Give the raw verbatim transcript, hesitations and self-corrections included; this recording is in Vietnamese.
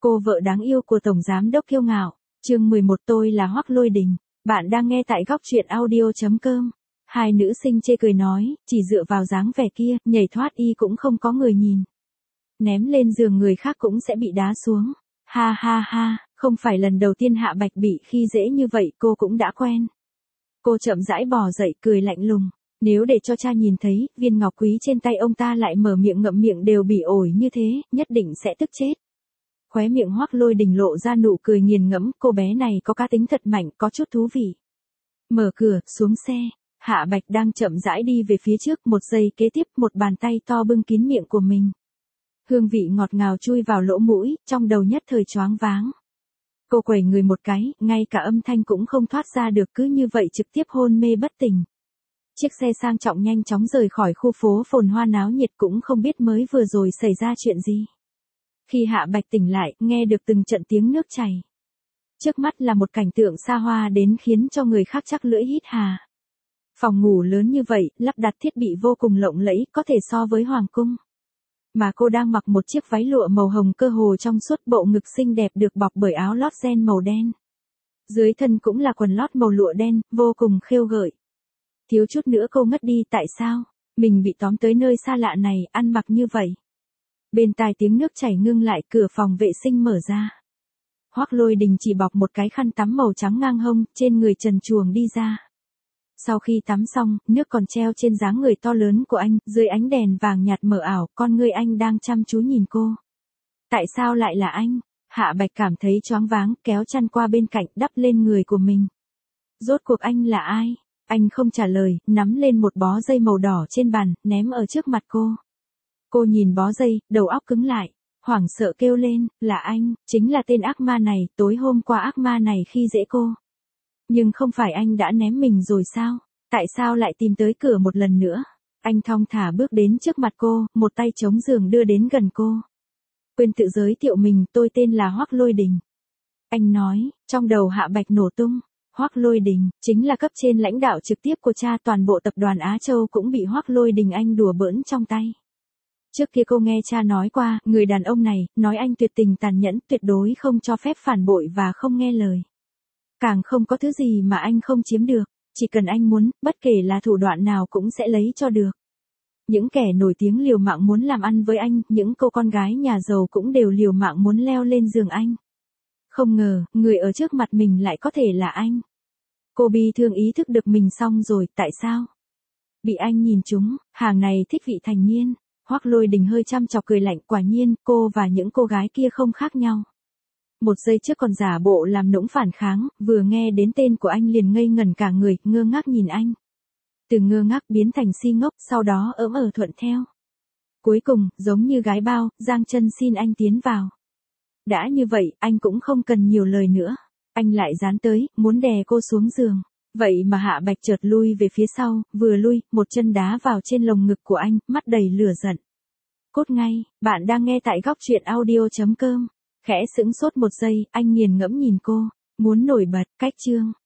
Cô vợ đáng yêu của Tổng Giám đốc kiêu ngạo. Chương mười một tôi là Hoắc Lôi Đình. Bạn đang nghe tại góc truyện audio chấm com. Hai nữ sinh chê cười nói, chỉ dựa vào dáng vẻ kia, nhảy thoát y cũng không có người nhìn. Ném lên giường người khác cũng sẽ bị đá xuống. Ha ha ha, không phải lần đầu tiên Hạ Bạch bị khi dễ như vậy, cô cũng đã quen. Cô chậm rãi bò dậy cười lạnh lùng. Nếu để cho cha nhìn thấy, viên ngọc quý trên tay ông ta lại mở miệng ngậm miệng đều bị ổi như thế, nhất định sẽ tức chết. Khóe miệng Hoắc Lôi Đình lộ ra nụ cười nghiền ngẫm, cô bé này có cá tính thật mạnh, có chút thú vị. Mở cửa, xuống xe, Hạ Bạch đang chậm rãi đi về phía trước, một giây kế tiếp một bàn tay to bưng kín miệng của mình. Hương vị ngọt ngào chui vào lỗ mũi, trong đầu nhất thời choáng váng. Cô quẩy người một cái, ngay cả âm thanh cũng không thoát ra được, cứ như vậy trực tiếp hôn mê bất tỉnh. Chiếc xe sang trọng nhanh chóng rời khỏi khu phố phồn hoa náo nhiệt, cũng không biết mới vừa rồi xảy ra chuyện gì. Khi Hạ Bạch tỉnh lại, nghe được từng trận tiếng nước chảy. Trước mắt là một cảnh tượng xa hoa đến khiến cho người khác chắc lưỡi hít hà. Phòng ngủ lớn như vậy, lắp đặt thiết bị vô cùng lộng lẫy, có thể so với hoàng cung. Mà cô đang mặc một chiếc váy lụa màu hồng cơ hồ trong suốt, bộ ngực xinh đẹp được bọc bởi áo lót ren màu đen. Dưới thân cũng là quần lót màu lụa đen, vô cùng khêu gợi. Thiếu chút nữa cô ngất đi, tại sao? Mình bị tóm tới nơi xa lạ này, ăn mặc như vậy. Bên tai tiếng nước chảy ngưng lại, cửa phòng vệ sinh mở ra. Hoắc Lôi Đình chỉ bọc một cái khăn tắm màu trắng ngang hông, trên người trần truồng đi ra. Sau khi tắm xong, nước còn treo trên dáng người to lớn của anh, dưới ánh đèn vàng nhạt mờ ảo, con người anh đang chăm chú nhìn cô. Tại sao lại là anh? Hạ Bạch cảm thấy choáng váng, kéo chăn qua bên cạnh, đắp lên người của mình. Rốt cuộc anh là ai? Anh không trả lời, nắm lên một bó dây màu đỏ trên bàn, ném ở trước mặt cô. Cô nhìn bó dây, đầu óc cứng lại, hoảng sợ kêu lên, là anh, chính là tên ác ma này, tối hôm qua ác ma này khi dễ cô. Nhưng không phải anh đã ném mình rồi sao? Tại sao lại tìm tới cửa một lần nữa? Anh thong thả bước đến trước mặt cô, một tay chống giường đưa đến gần cô. Quên tự giới thiệu mình, tôi tên là Hoắc Lôi Đình. Anh nói, trong đầu Hạ Bạch nổ tung. Hoắc Lôi Đình, chính là cấp trên lãnh đạo trực tiếp của cha, toàn bộ tập đoàn Á Châu cũng bị Hoắc Lôi Đình anh đùa bỡn trong tay. Trước kia cô nghe cha nói qua, người đàn ông này, nói anh tuyệt tình tàn nhẫn, tuyệt đối không cho phép phản bội và không nghe lời. Càng không có thứ gì mà anh không chiếm được, chỉ cần anh muốn, bất kể là thủ đoạn nào cũng sẽ lấy cho được. Những kẻ nổi tiếng liều mạng muốn làm ăn với anh, những cô con gái nhà giàu cũng đều liều mạng muốn leo lên giường anh. Không ngờ, người ở trước mặt mình lại có thể là anh. Cô bi thương ý thức được mình xong rồi, tại sao? Bị anh nhìn trúng, hàng này thích vị thành niên. Hoắc Lôi Đình hơi chăm chọc cười lạnh, quả nhiên, cô và những cô gái kia không khác nhau. Một giây trước còn giả bộ làm nũng phản kháng, vừa nghe đến tên của anh liền ngây ngẩn cả người, ngơ ngác nhìn anh. Từ ngơ ngác biến thành si ngốc, sau đó ỡm ờ thuận theo. Cuối cùng, giống như gái bao, giang chân xin anh tiến vào. Đã như vậy, anh cũng không cần nhiều lời nữa. Anh lại dán tới, muốn đè cô xuống giường. Vậy mà Hạ Bạch chợt lui về phía sau, vừa lui, một chân đá vào trên lồng ngực của anh, mắt đầy lửa giận. Cốt ngay, bạn đang nghe tại góc truyện audio chấm com. Khẽ sững sốt một giây, anh nghiền ngẫm nhìn cô. Muốn nổi bật, cách chương.